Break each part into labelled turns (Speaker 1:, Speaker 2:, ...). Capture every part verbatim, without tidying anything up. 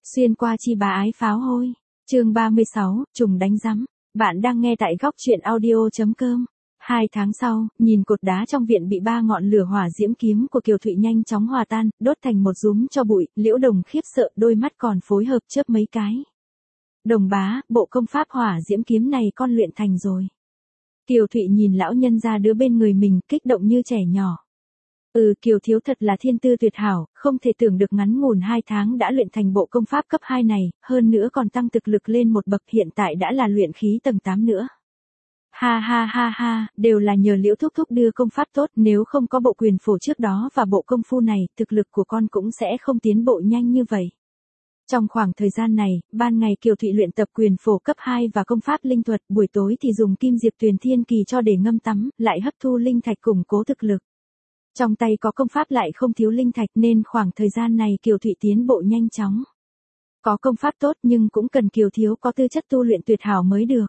Speaker 1: Xuyên qua chi bá ái pháo hôi. Chương ba mươi sáu, trùng đánh rắm. Bạn đang nghe tại góc truyện audio.com. Hai tháng sau, nhìn cột đá trong viện bị ba ngọn lửa hỏa diễm kiếm của Kiều Thụy nhanh chóng hòa tan, đốt thành một dúm cho bụi, Liễu Đồng khiếp sợ, đôi mắt còn phối hợp chớp mấy cái. Đồng bá, bộ công pháp hỏa diễm kiếm này con luyện thành rồi. Kiều Thụy nhìn lão nhân ra đứa bên người mình, kích động như trẻ nhỏ. Ừ, Kiều thiếu thật là thiên tư tuyệt hảo, không thể tưởng được ngắn ngủn hai tháng đã luyện thành bộ công pháp cấp hai này, hơn nữa còn tăng thực lực lên một bậc, hiện tại đã là luyện khí tầng tám nữa. Ha ha ha ha, đều là nhờ Liễu thúc thúc đưa công pháp tốt, nếu không có bộ quyền phổ trước đó và bộ công phu này, thực lực của con cũng sẽ không tiến bộ nhanh như vậy. Trong khoảng thời gian này, ban ngày Kiều Thụy luyện tập quyền phổ cấp hai và công pháp linh thuật, buổi tối thì dùng kim diệp tuyền thiên kỳ cho để ngâm tắm, lại hấp thu linh thạch củng cố thực lực. Trong tay có công pháp lại không thiếu linh thạch nên khoảng thời gian này Kiều Thụy tiến bộ nhanh chóng. Có công pháp tốt nhưng cũng cần Kiều thiếu có tư chất tu luyện tuyệt hảo mới được.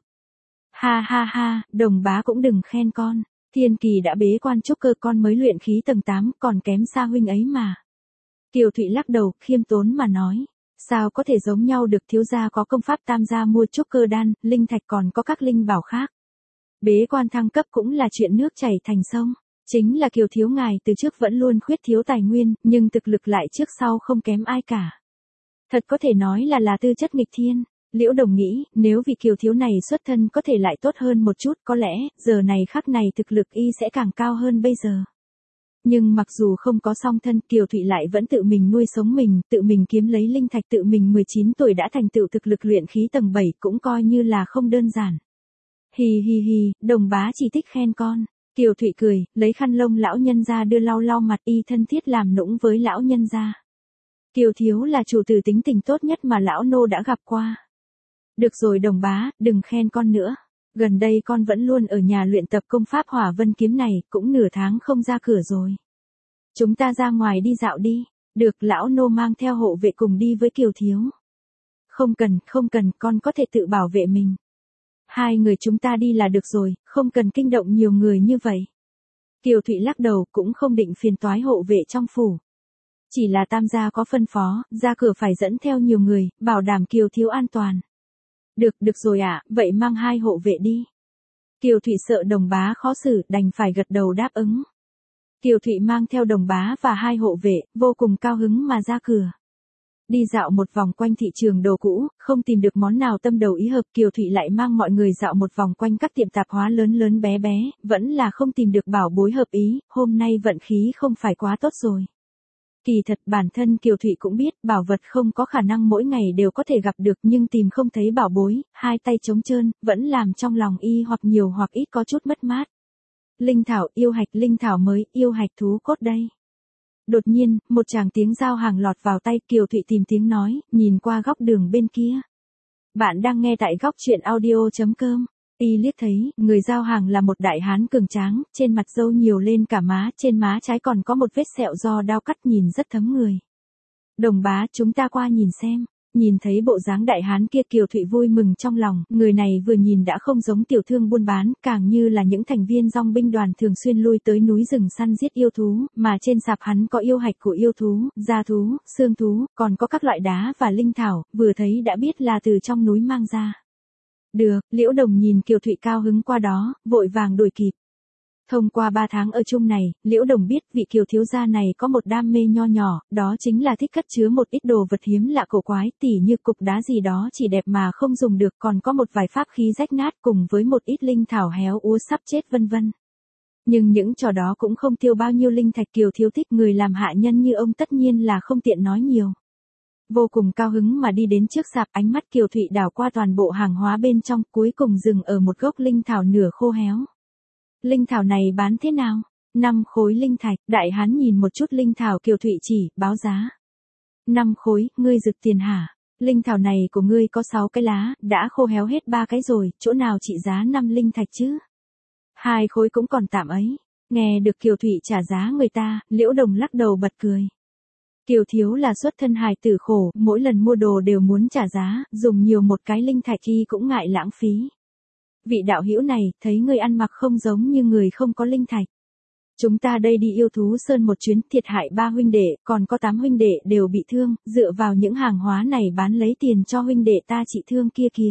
Speaker 1: Ha ha ha, Đồng bá cũng đừng khen con, thiên kỳ đã bế quan trúc cơ, con mới luyện khí tầng tám, còn kém xa huynh ấy mà. Kiều Thụy lắc đầu, khiêm tốn mà nói, sao có thể giống nhau được, thiếu gia có công pháp tam gia mua trúc cơ đan, linh thạch còn có các linh bảo khác. Bế quan thăng cấp cũng là chuyện nước chảy thành sông. Chính là Kiều thiếu ngài từ trước vẫn luôn khuyết thiếu tài nguyên, nhưng thực lực lại trước sau không kém ai cả. Thật có thể nói là là tư chất nghịch thiên. Liễu Đồng nghĩ, nếu vì Kiều thiếu này xuất thân có thể lại tốt hơn một chút, có lẽ, giờ này khắc này thực lực y sẽ càng cao hơn bây giờ. Nhưng mặc dù không có song thân, Kiều Thụy lại vẫn tự mình nuôi sống mình, tự mình kiếm lấy linh thạch, tự mình mười chín tuổi đã thành tựu thực lực luyện khí tầng bảy, cũng coi như là không đơn giản. Hì hì hì, Đồng bá chỉ thích khen con. Kiều Thụy cười, lấy khăn lông lão nhân ra đưa lau lau mặt, y thân thiết làm nũng với lão nhân ra. Kiều thiếu là chủ tử tính tình tốt nhất mà lão nô đã gặp qua. Được rồi Đồng bá, đừng khen con nữa. Gần đây con vẫn luôn ở nhà luyện tập công pháp hỏa vân kiếm này, cũng nửa tháng không ra cửa rồi. Chúng ta ra ngoài đi dạo đi. Được, lão nô mang theo hộ vệ cùng đi với Kiều thiếu. Không cần, không cần, con có thể tự bảo vệ mình. Hai người chúng ta đi là được rồi, không cần kinh động nhiều người như vậy. Kiều Thụy lắc đầu, cũng không định phiền toái hộ vệ trong phủ. Chỉ là tam gia có phân phó, ra cửa phải dẫn theo nhiều người, bảo đảm Kiều thiếu an toàn. Được, được rồi ạ, à, vậy mang hai hộ vệ đi. Kiều Thụy sợ Đồng bá khó xử, đành phải gật đầu đáp ứng. Kiều Thụy mang theo Đồng bá và hai hộ vệ, vô cùng cao hứng mà ra cửa. Đi dạo một vòng quanh thị trường đồ cũ, không tìm được món nào tâm đầu ý hợp, Kiều Thụy lại mang mọi người dạo một vòng quanh các tiệm tạp hóa lớn lớn bé bé, vẫn là không tìm được bảo bối hợp ý, hôm nay vận khí không phải quá tốt rồi. Kỳ thật bản thân Kiều Thụy cũng biết, bảo vật không có khả năng mỗi ngày đều có thể gặp được, nhưng tìm không thấy bảo bối, hai tay trống trơn, vẫn làm trong lòng y hoặc nhiều hoặc ít có chút mất mát. Linh thảo, yêu hạch, linh thảo mới, yêu hạch thú cốt đây. Đột nhiên, một tràng tiếng giao hàng lọt vào tay, Kiều Thụy tìm tiếng nói, nhìn qua góc đường bên kia. Bạn đang nghe tại góc truyện audio.com. Y liếc thấy, người giao hàng là một đại hán cường tráng, trên mặt râu nhiều lên cả má, trên má trái còn có một vết sẹo do đao cắt nhìn rất thấm người. Đồng bá, chúng ta qua nhìn xem. Nhìn thấy bộ dáng đại hán kia, Kiều Thụy vui mừng trong lòng, người này vừa nhìn đã không giống tiểu thương buôn bán, càng như là những thành viên dòng binh đoàn thường xuyên lui tới núi rừng săn giết yêu thú, mà trên sạp hắn có yêu hạch của yêu thú, da thú, xương thú, còn có các loại đá và linh thảo, vừa thấy đã biết là từ trong núi mang ra. Được, Liễu Đồng nhìn Kiều Thụy cao hứng qua đó, vội vàng đuổi kịp. Thông qua ba tháng ở chung này, Liễu Đồng biết vị Kiều thiếu gia này có một đam mê nho nhỏ, đó chính là thích cất chứa một ít đồ vật hiếm lạ cổ quái, tỉ như cục đá gì đó chỉ đẹp mà không dùng được, còn có một vài pháp khí rách nát cùng với một ít linh thảo héo úa sắp chết vân vân. Nhưng những trò đó cũng không tiêu bao nhiêu linh thạch, Kiều thiếu thích người làm hạ nhân như ông tất nhiên là không tiện nói nhiều. Vô cùng cao hứng mà đi đến trước sạp, ánh mắt Kiều Thụy đảo qua toàn bộ hàng hóa bên trong, cuối cùng dừng ở một gốc linh thảo nửa khô héo. Linh thảo này bán thế nào? Năm khối linh thạch, đại hán nhìn một chút linh thảo, Kiều Thụy chỉ, báo giá. Năm khối, ngươi rực tiền hả? Linh thảo này của ngươi có sáu cái lá, đã khô héo hết ba cái rồi, chỗ nào trị giá năm linh thạch chứ? Hai khối cũng còn tạm ấy. Nghe được Kiều Thụy trả giá người ta, Liễu Đồng lắc đầu bật cười. Kiều thiếu là xuất thân hài tử khổ, mỗi lần mua đồ đều muốn trả giá, dùng nhiều một cái linh thạch y cũng ngại lãng phí. Vị đạo hữu này, thấy người ăn mặc không giống như người không có linh thạch. Chúng ta đây đi yêu thú sơn một chuyến, thiệt hại ba huynh đệ, còn có tám huynh đệ đều bị thương, dựa vào những hàng hóa này bán lấy tiền cho huynh đệ ta trị thương kia kìa.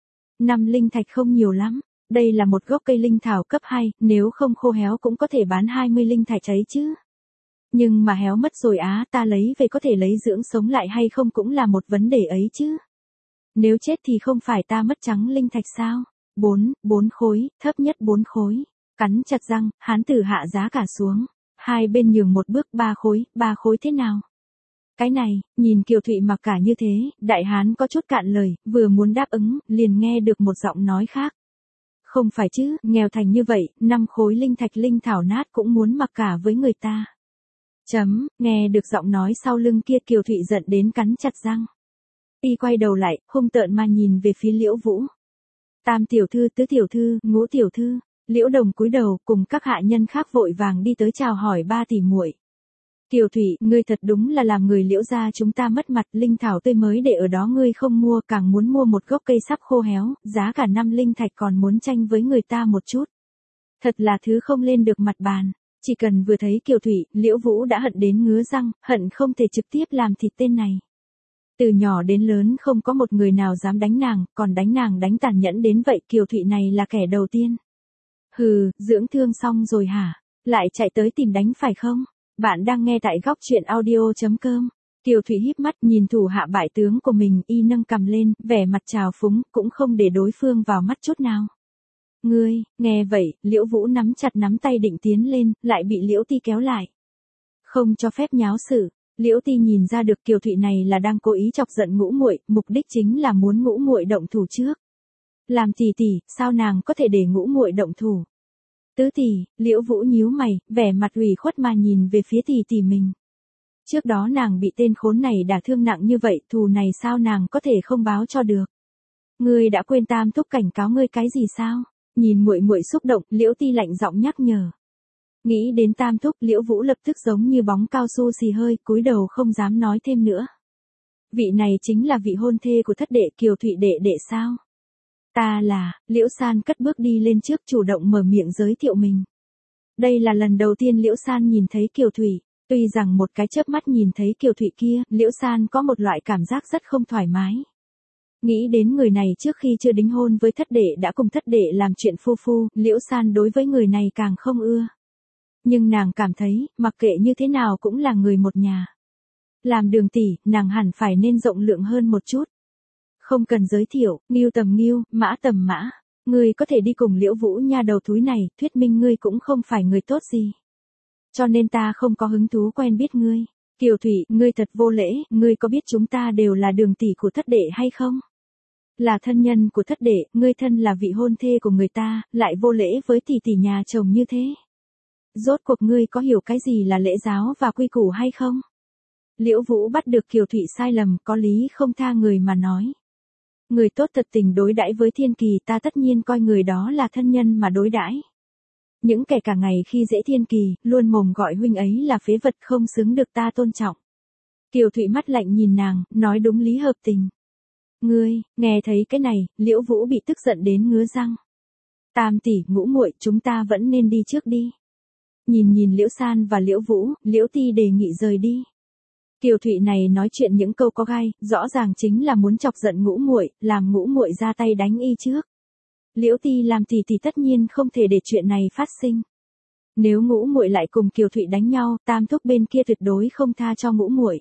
Speaker 1: Năm linh thạch không nhiều lắm, đây là một gốc cây linh thảo cấp hai, nếu không khô héo cũng có thể bán hai mươi linh thạch ấy chứ. Nhưng mà héo mất rồi á, ta lấy về có thể lấy dưỡng sống lại hay không cũng là một vấn đề ấy chứ. Nếu chết thì không phải ta mất trắng linh thạch sao? Bốn, bốn khối, thấp nhất bốn khối. Cắn chặt răng, hán tử hạ giá cả xuống. Hai bên nhường một bước, ba khối, ba khối thế nào? Cái này, nhìn Kiều Thụy mặc cả như thế, đại hán có chút cạn lời, vừa muốn đáp ứng, liền nghe được một giọng nói khác. Không phải chứ, nghèo thành như vậy, năm khối linh thạch linh thảo nát cũng muốn mặc cả với người ta. Chấm, nghe được giọng nói sau lưng kia Kiều Thụy giận đến cắn chặt răng. Y quay đầu lại, hung tợn mà nhìn về phía Liễu Vũ. Tam tiểu thư, tứ tiểu thư, ngũ tiểu thư, Liễu Đồng cúi đầu cùng các hạ nhân khác vội vàng đi tới chào hỏi ba tỷ muội. Kiều Thụy, ngươi thật đúng là làm người Liễu gia chúng ta mất mặt, linh thảo tươi mới để ở đó ngươi không mua, càng muốn mua một gốc cây sắp khô héo, giá cả năm linh thạch còn muốn tranh với người ta một chút. Thật là thứ không lên được mặt bàn. Chỉ cần vừa thấy Kiều Thụy, Liễu Vũ đã hận đến ngứa răng, hận không thể trực tiếp làm thịt tên này. Từ nhỏ đến lớn không có một người nào dám đánh nàng, còn đánh nàng đánh tàn nhẫn đến vậy, Kiều Thụy này là kẻ đầu tiên. Hừ, dưỡng thương xong rồi hả? Lại chạy tới tìm đánh phải không? Bạn đang nghe tại góc truyện audio chấm com. Kiều Thụy híp mắt nhìn thủ hạ bại tướng của mình, y nâng cầm lên, vẻ mặt trào phúng, cũng không để đối phương vào mắt chút nào. Ngươi, nghe vậy, Liễu Vũ nắm chặt nắm tay định tiến lên, lại bị Liễu Ti kéo lại. Không cho phép nháo sự. Liễu Ti nhìn ra được Kiều Thụy này là đang cố ý chọc giận Ngũ Muội, mục đích chính là muốn Ngũ Muội động thủ trước. Làm tỷ tỷ, sao nàng có thể để Ngũ Muội động thủ? Tứ tỷ, Liễu Vũ nhíu mày, vẻ mặt ủy khuất mà nhìn về phía tỷ tỷ mình. Trước đó nàng bị tên khốn này đả thương nặng như vậy, thù này sao nàng có thể không báo cho được? Ngươi đã quên Tam thúc cảnh cáo ngươi cái gì sao? Nhìn muội muội xúc động, Liễu Ti lạnh giọng nhắc nhở. Nghĩ đến Tam thúc, Liễu Vũ lập tức giống như bóng cao su xì hơi, cúi đầu không dám nói thêm nữa. Vị này chính là vị hôn thê của thất đệ Kiều Thụy đệ đệ sao? Ta là, Liễu San cất bước đi lên trước chủ động mở miệng giới thiệu mình. Đây là lần đầu tiên Liễu San nhìn thấy Kiều Thụy, tuy rằng một cái chớp mắt nhìn thấy Kiều Thụy kia, Liễu San có một loại cảm giác rất không thoải mái. Nghĩ đến người này trước khi chưa đính hôn với thất đệ đã cùng thất đệ làm chuyện phu phu, Liễu San đối với người này càng không ưa. Nhưng nàng cảm thấy, mặc kệ như thế nào cũng là người một nhà. Làm đường tỷ, nàng hẳn phải nên rộng lượng hơn một chút. Không cần giới thiệu, Ngưu tầm Ngưu, Mã tầm Mã. Ngươi có thể đi cùng Liễu Vũ nha đầu thúi này, thuyết minh ngươi cũng không phải người tốt gì. Cho nên ta không có hứng thú quen biết ngươi. Kiều Thụy, ngươi thật vô lễ, ngươi có biết chúng ta đều là đường tỷ của thất đệ hay không? Là thân nhân của thất đệ, ngươi thân là vị hôn thê của người ta, lại vô lễ với tỷ tỷ nhà chồng như thế. Rốt cuộc ngươi có hiểu cái gì là lễ giáo và quy củ hay không? Liễu Vũ bắt được Kiều Thụy sai lầm, có lý không tha người mà nói. Người tốt thật tình đối đãi với Thiên Kỳ, ta tất nhiên coi người đó là thân nhân mà đối đãi. Những kẻ cả ngày khi dễ Thiên Kỳ, luôn mồm gọi huynh ấy là phế vật không xứng được ta tôn trọng. Kiều Thụy mắt lạnh nhìn nàng, nói đúng lý hợp tình. Ngươi, nghe thấy cái này, Liễu Vũ bị tức giận đến ngứa răng. Tam tỷ, Ngũ muội, chúng ta vẫn nên đi trước đi. Nhìn nhìn Liễu San và Liễu Vũ, Liễu Ti đề nghị rời đi. Kiều Thụy này nói chuyện những câu có gai, rõ ràng chính là muốn chọc giận Ngũ muội, làm Ngũ muội ra tay đánh y trước. Liễu Ti làm tỷ tỷ tất nhiên không thể để chuyện này phát sinh. Nếu Ngũ muội lại cùng Kiều Thụy đánh nhau, Tam thúc bên kia tuyệt đối không tha cho Ngũ muội.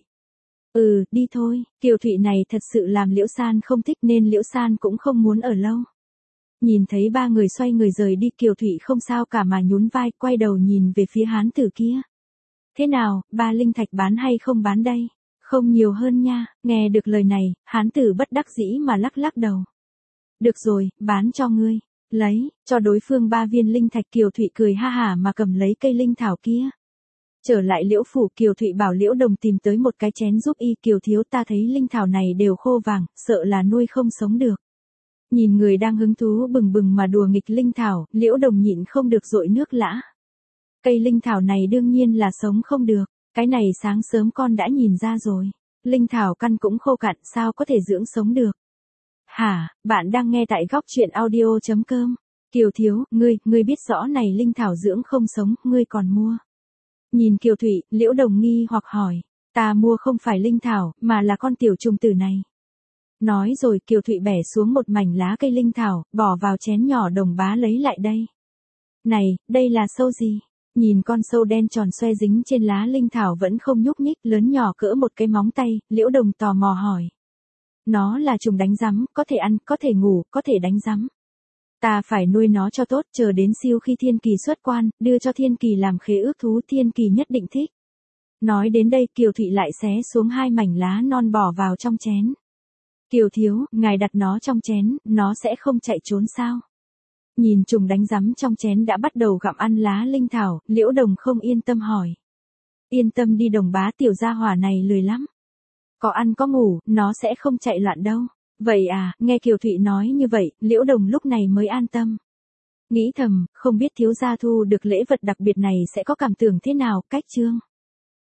Speaker 1: Ừ, đi thôi, Kiều Thụy này thật sự làm Liễu San không thích nên Liễu San cũng không muốn ở lâu. Nhìn thấy ba người xoay người rời đi, Kiều Thụy không sao cả mà nhún vai, quay đầu nhìn về phía hán tử kia. Thế nào, ba linh thạch bán hay không bán đây? Không nhiều hơn nha, nghe được lời này, hán tử bất đắc dĩ mà lắc lắc đầu. Được rồi, bán cho ngươi. Lấy, cho đối phương ba viên linh thạch. Kiều Thụy cười ha hả mà cầm lấy cây linh thảo kia. Trở lại Liễu phủ, Kiều Thụy bảo Liễu Đồng tìm tới một cái chén giúp y. Kiều thiếu, ta thấy linh thảo này đều khô vàng, sợ là nuôi không sống được. Nhìn người đang hứng thú bừng bừng mà đùa nghịch linh thảo, Liễu Đồng nhịn không được dội nước lã. Cây linh thảo này đương nhiên là sống không được, cái này sáng sớm con đã nhìn ra rồi. Linh thảo căn cũng khô cạn, sao có thể dưỡng sống được. Hả, bạn đang nghe tại góc truyện audio chấm com. Kiều thiếu, ngươi, ngươi biết rõ này linh thảo dưỡng không sống, ngươi còn mua. Nhìn Kiều Thụy, Liễu Đồng nghi hoặc hỏi, ta mua không phải linh thảo, mà là con tiểu trùng tử này. Nói rồi Kiều Thụy bẻ xuống một mảnh lá cây linh thảo, bỏ vào chén nhỏ Đồng Bá lấy lại đây. Này, đây là sâu gì? Nhìn con sâu đen tròn xoe dính trên lá linh thảo vẫn không nhúc nhích, lớn nhỏ cỡ một cái móng tay, Liễu Đồng tò mò hỏi. Nó là trùng đánh rắm, có thể ăn, có thể ngủ, có thể đánh rắm. Ta phải nuôi nó cho tốt, chờ đến siêu khi Thiên Kỳ xuất quan, đưa cho Thiên Kỳ làm khế ước thú, Thiên Kỳ nhất định thích. Nói đến đây Kiều Thụy lại xé xuống hai mảnh lá non bỏ vào trong chén. Kiều thiếu, ngài đặt nó trong chén, nó sẽ không chạy trốn sao? Nhìn trùng đánh rắm trong chén đã bắt đầu gặm ăn lá linh thảo, Liễu Đồng không yên tâm hỏi. Yên tâm đi Đồng Bá, tiểu gia hỏa này lười lắm. Có ăn có ngủ, nó sẽ không chạy loạn đâu. Vậy à, nghe Kiều Thụy nói như vậy, Liễu Đồng lúc này mới an tâm. Nghĩ thầm, không biết thiếu gia thu được lễ vật đặc biệt này sẽ có cảm tưởng thế nào, cách chương.